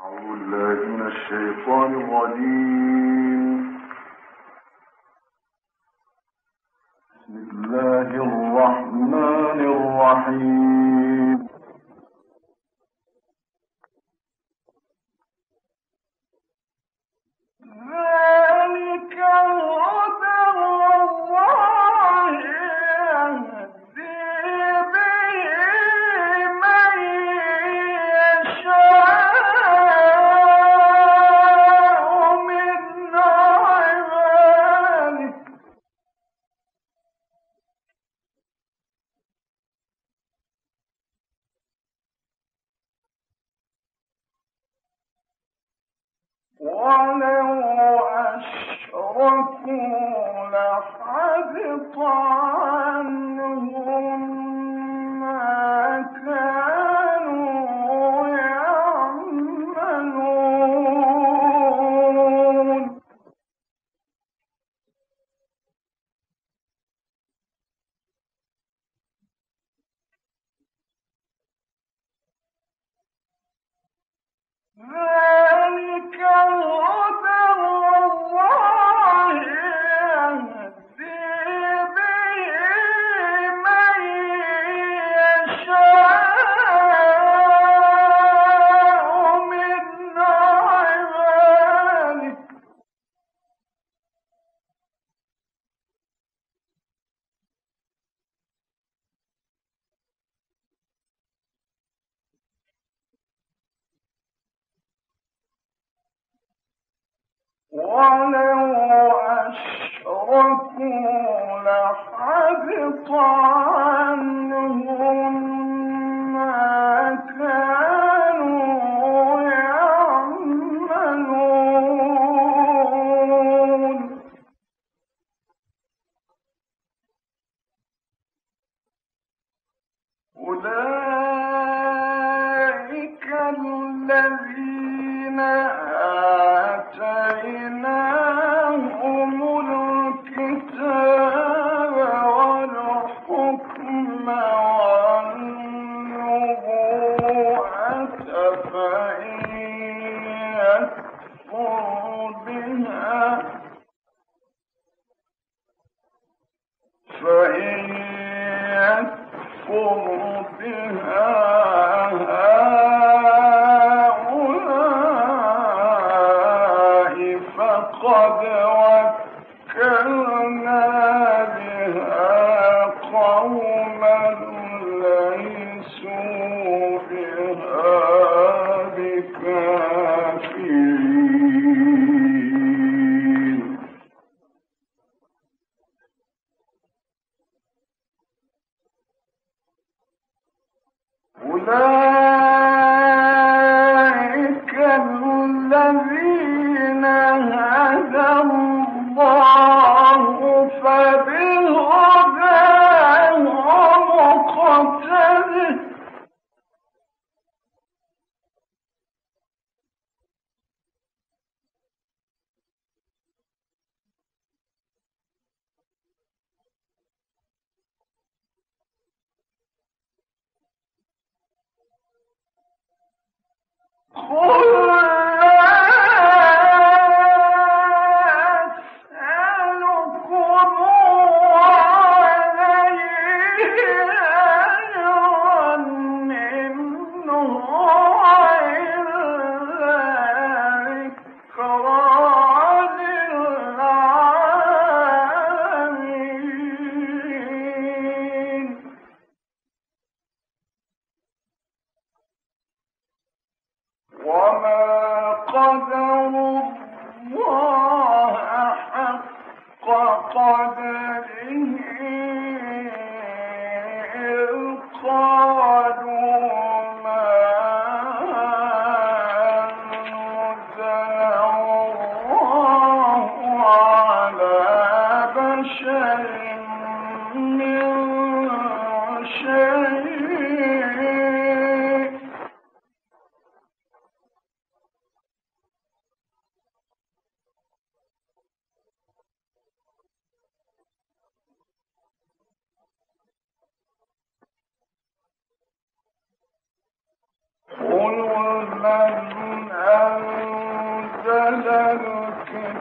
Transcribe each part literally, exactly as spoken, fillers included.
الشيطان الرجيم. بسم الله الرحمن الرحيم. ذلك الهدى والله يهدي به من يشاء من عباده. ولو أشركوا لحبط عنهم ما كانوا يعملون. ذلك الهدى والله يهدي به من يشاء من عباده. ولو أشركوا لحبط عنهم ما كانوا يعملون. أولئك الذين آتيناهم الكتاب والحكم والنبوءة فإن يكفر بها فإن يكفر بها قد وكلنا بها قوما ليسوا بها بكافرين. أولئك الذين هدى الله فبهداه مقتده. قل وما قدروا الله حق قدره إذ قالوا ما أنزل الله على بشر من شيء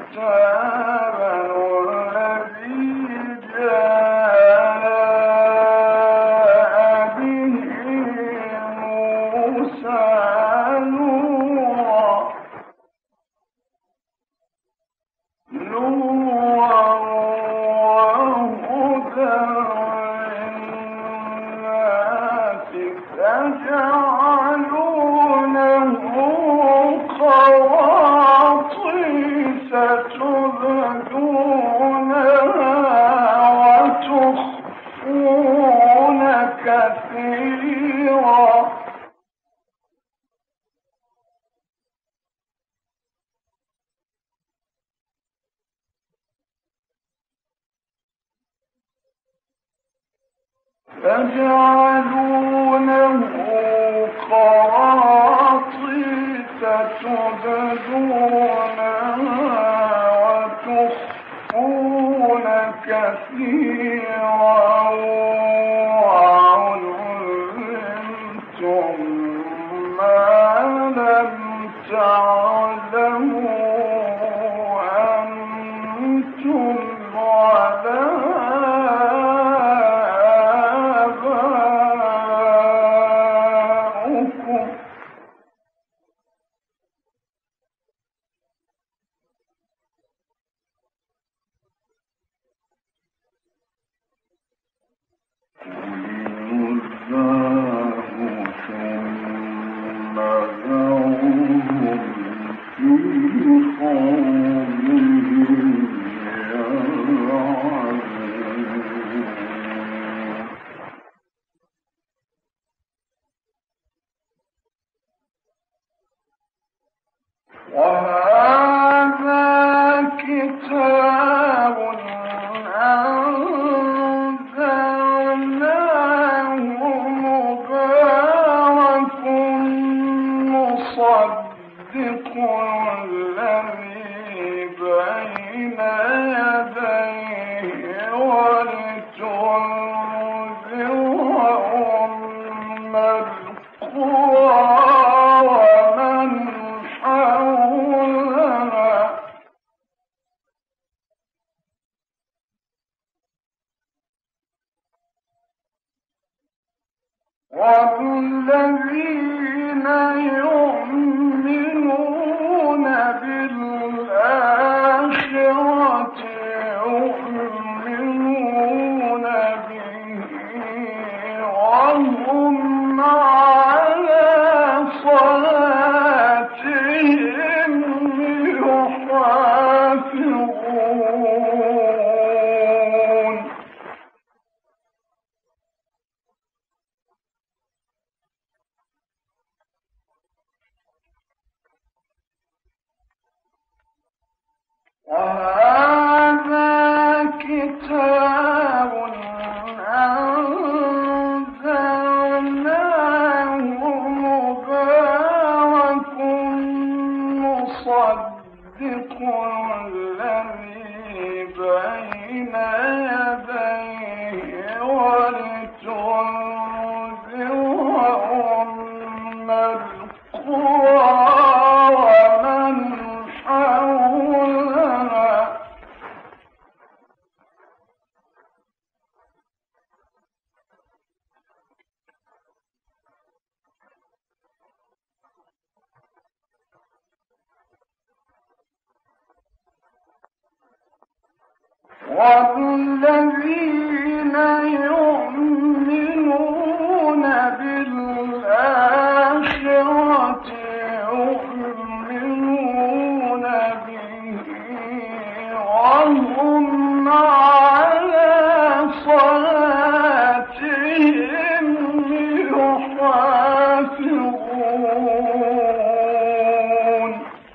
تجعلونه قراطيس تبدونها وتخفون كثيرا وعلمتم ما لم تعلموا أنتم ولا وهذا كتاب أنزلناه مبارك مصدق الذي بين يديه ولتنذر أم القرى والذين يؤمنون بالآخرة يؤمنون به وهم على صلاتهم يحافظون وهذا كتاب أنزلناه مبارك مصدق الذي بين يديه ولتنذر أم القرى والذين يؤمنون بالآخرة يؤمنون به وهم على صلاتهم يحافظون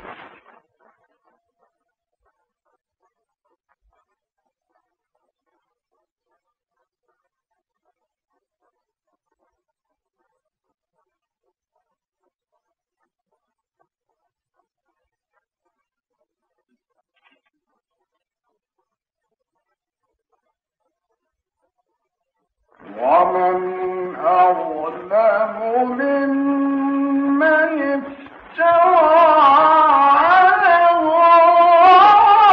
ومن أظلم ممن افترى على الله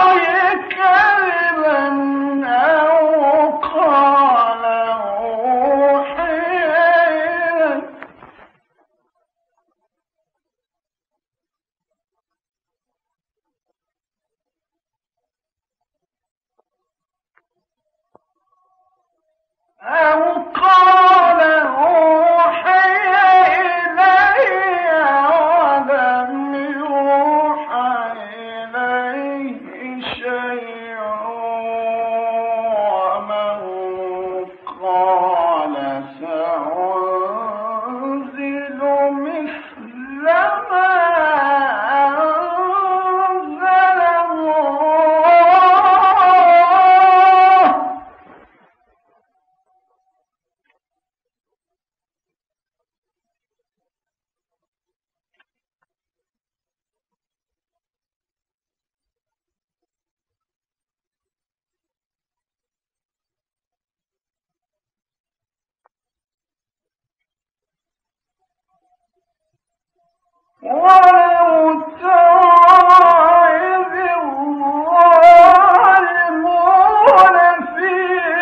ولو ترى إذ الظالمون في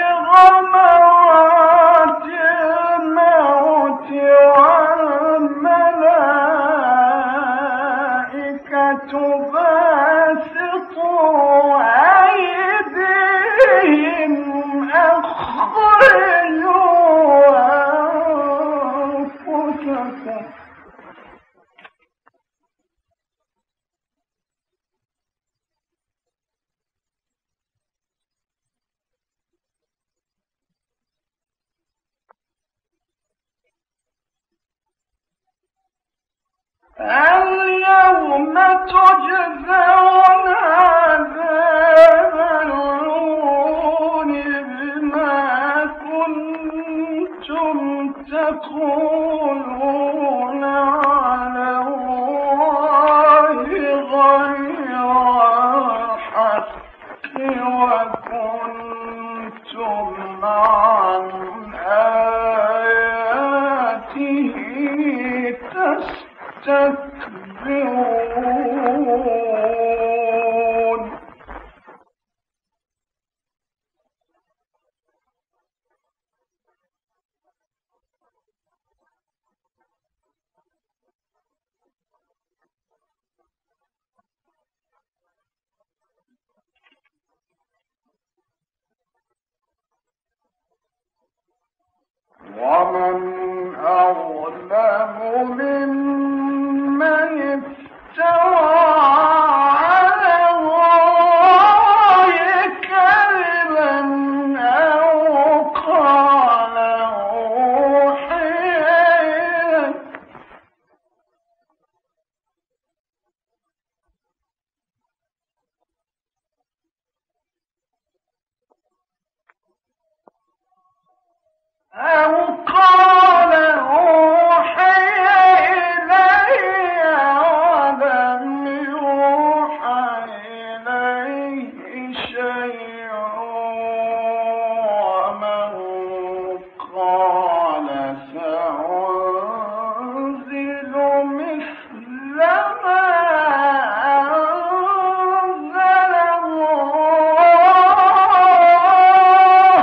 غمرات الموت والملائكة باسطوا أيديهم أخرجوا أنفسكم اليوم تجزون عذاب الهون بما كنتم تقولون على الله غير الحق وكنتم عن آياته تستكبرون ومن أظلم ممن افترى على الله كذبا أو قال أوحي إلي أو قال أوحي إلي ولم يوحى إليه شيء ومن قال سأنزل مثل ما أنزل الله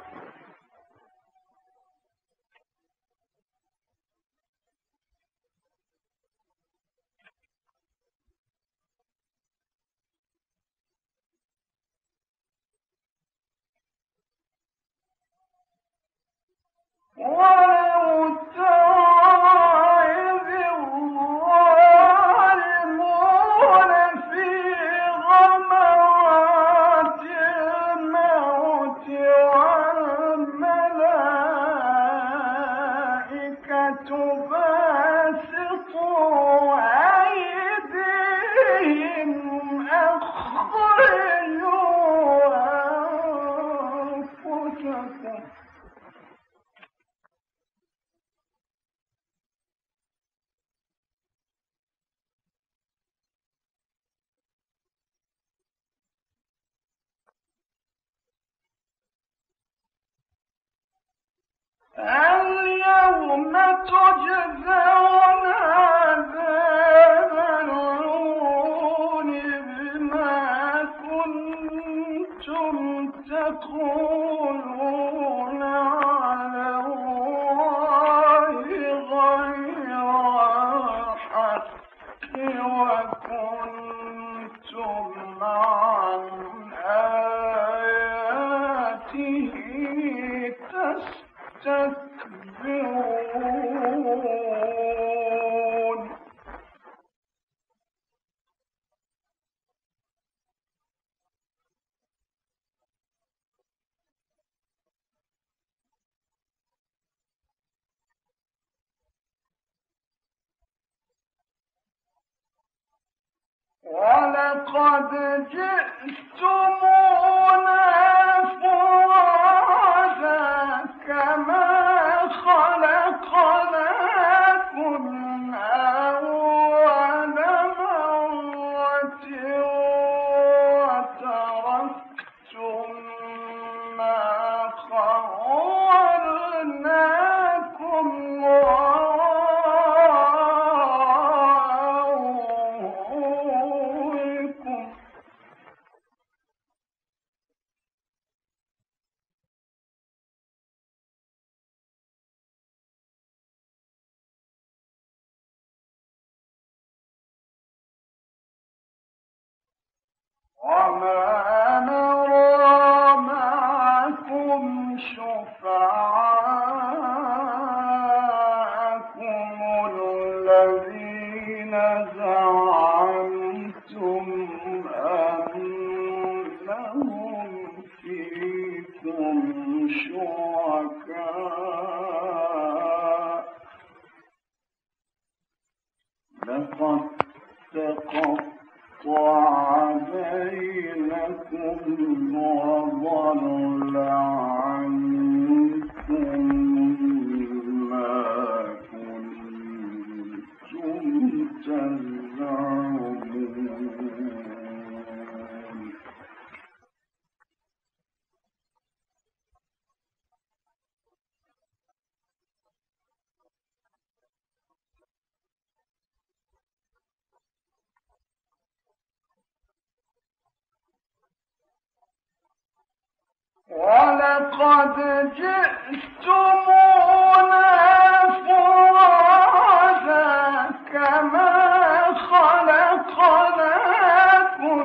ولو ترى إذ الظالمون في غمرات الموت والملائكة باسطوا أيديهم أخرجوا أنفسكم اليوم تجزون عذاب الهون بما كنتم تقولون على الله غير الحق وكنتم عن آياته تستكبرون ولقد جئتمونا فرادا كما خلقناكم أول مرة وتركتم ما خولناكم وراء وما نرى معكم شفعاءكم الذين زعمتم أنهم فيكم شركاء لقد تقطع بينكم وضل عنكم ما كنتم تزعمون ولقد جئتمونا فرادا كما خلقناكم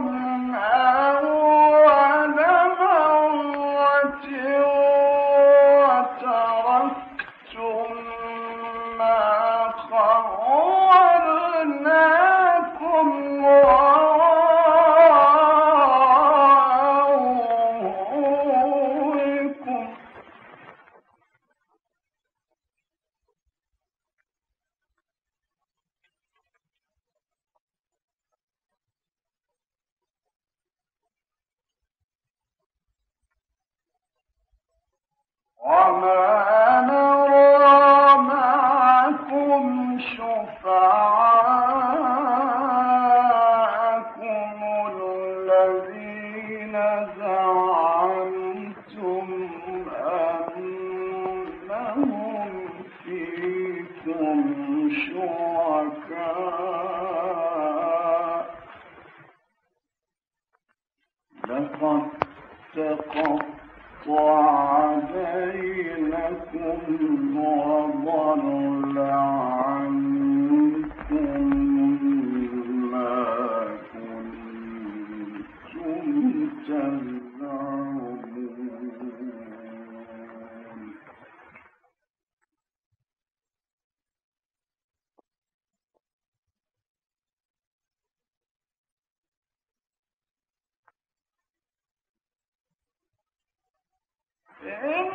أول مرة وتركتم ما خولناكم وما نرى معكم شفعاءكم الذين زعمتم أنهم فيكم شركاء لقد تقطع بينكم وضل عنكم ما كنتم تزعمون إن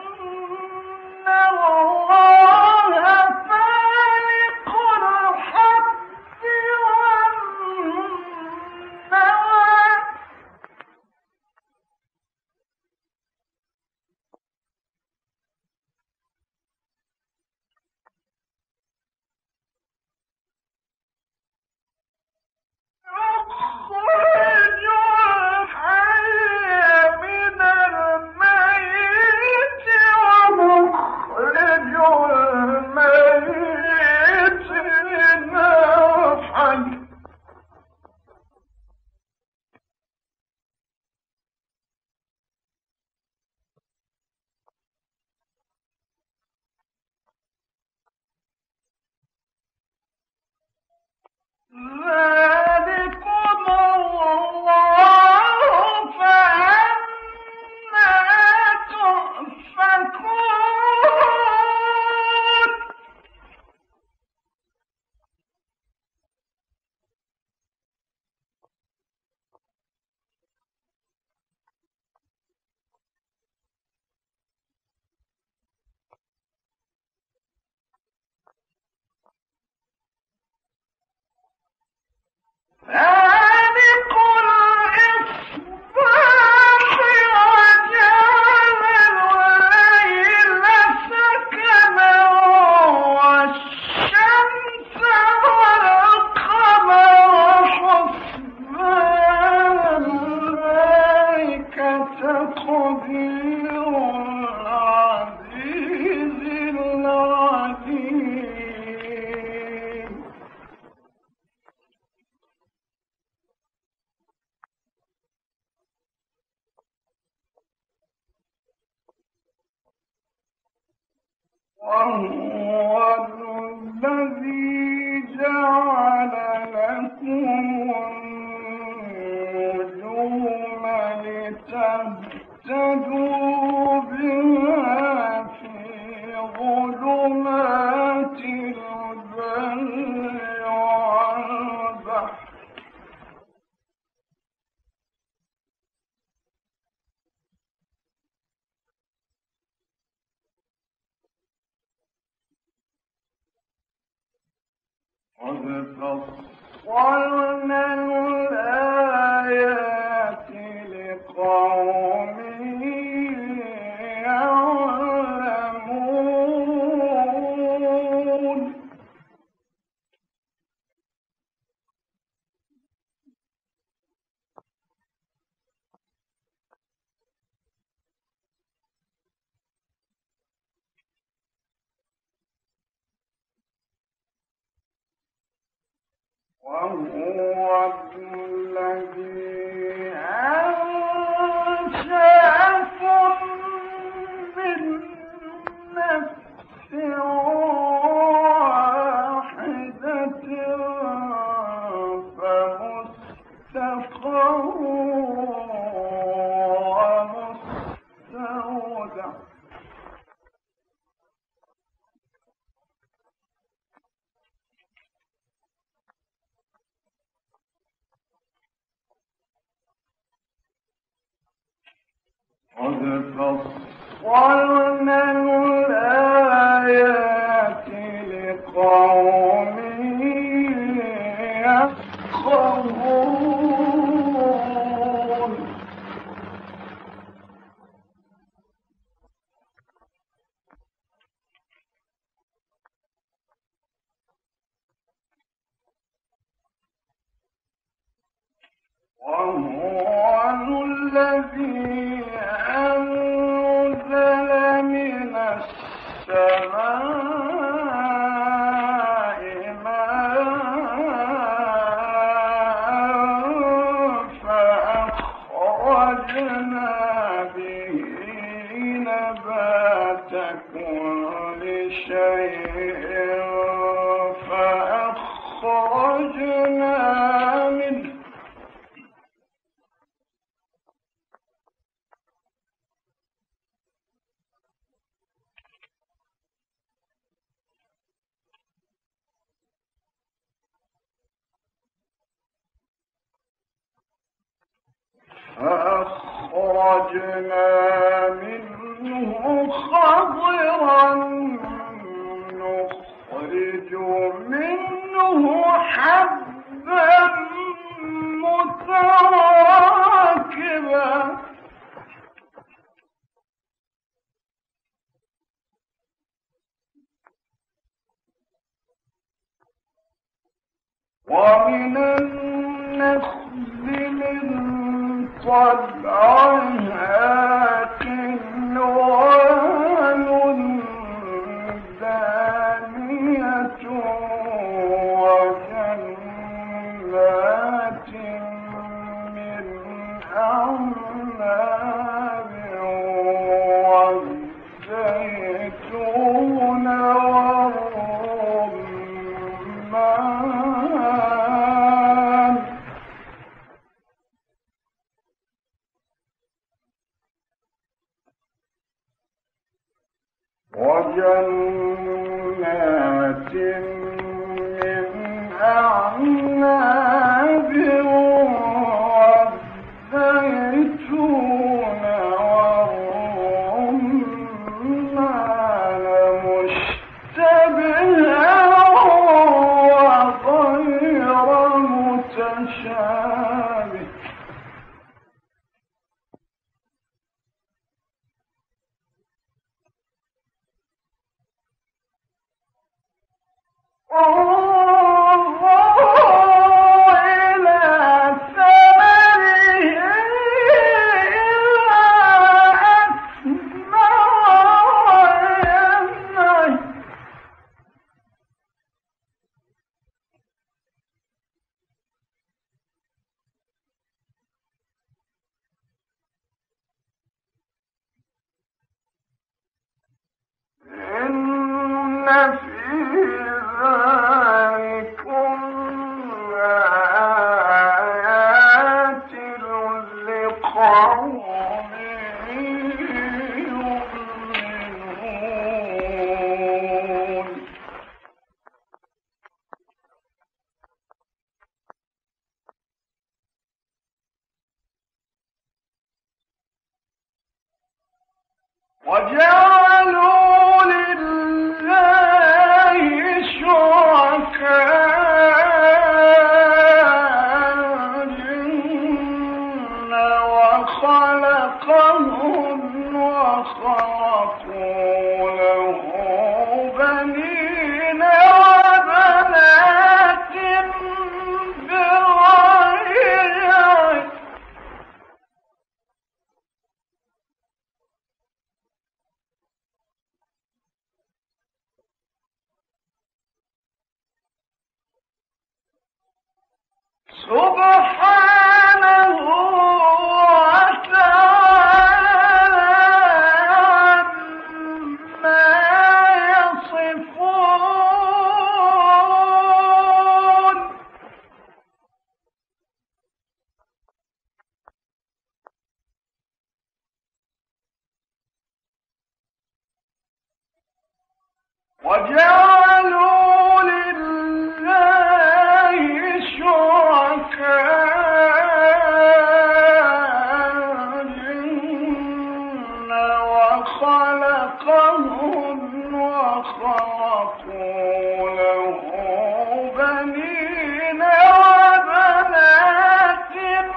الله فالق الحب والنوى يخرج الحي من الميت ومخرج الميت من الحي ذلكم الله فأنى تؤفكون فالق الإصباح وجعل الليل سكنا والشمس والقمر حسبانا ذلك تقدير العزيز العليم وهو الذي جعل لكم النجوم وهو الذي أنشأكم من نفس واحدة فمستقر ومستودع قد فصلنا الآيات لقوم يفقهون وهو الذي أنزل من السماء ماء فأخرجنا به نبات كل شيء فأخرجنا منه فأخرجنا منه خضرا نخرج منه حبا متراكبا ومن النخل من طلعها كنوان دانية وجنات من أعناب والزيتون والرمان وجنات من أعناب والزيتون والرمان مشتبها وغير متشابه انظروا إلى ثمره إذا أثمر وينعم إن في ذلكم آيات لقوم وجعلوا لله شركاء الجن وخلقهم وخرقوا له بنين وبنات بغير علم. سبحانه وتعالى عما يصفون. وجعلوا لله شركاء الجن وخلقهم وخرقوا له بنين وبنات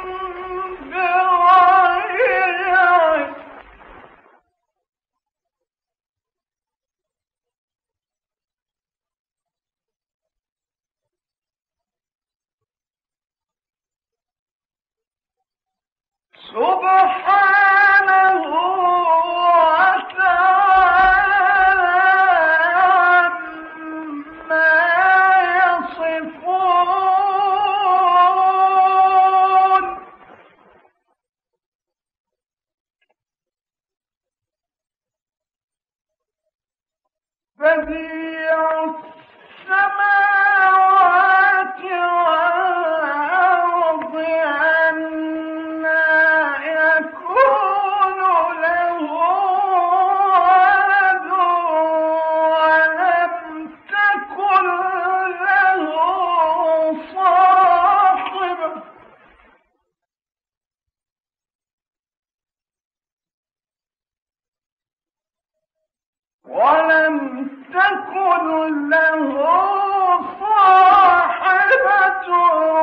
بغير علم. سبحانه وتعالى عما يصفون. بديع السماوات والأرض أنى يكون له ولد ولم تكن له صاحبة ولم تكن له صاحبة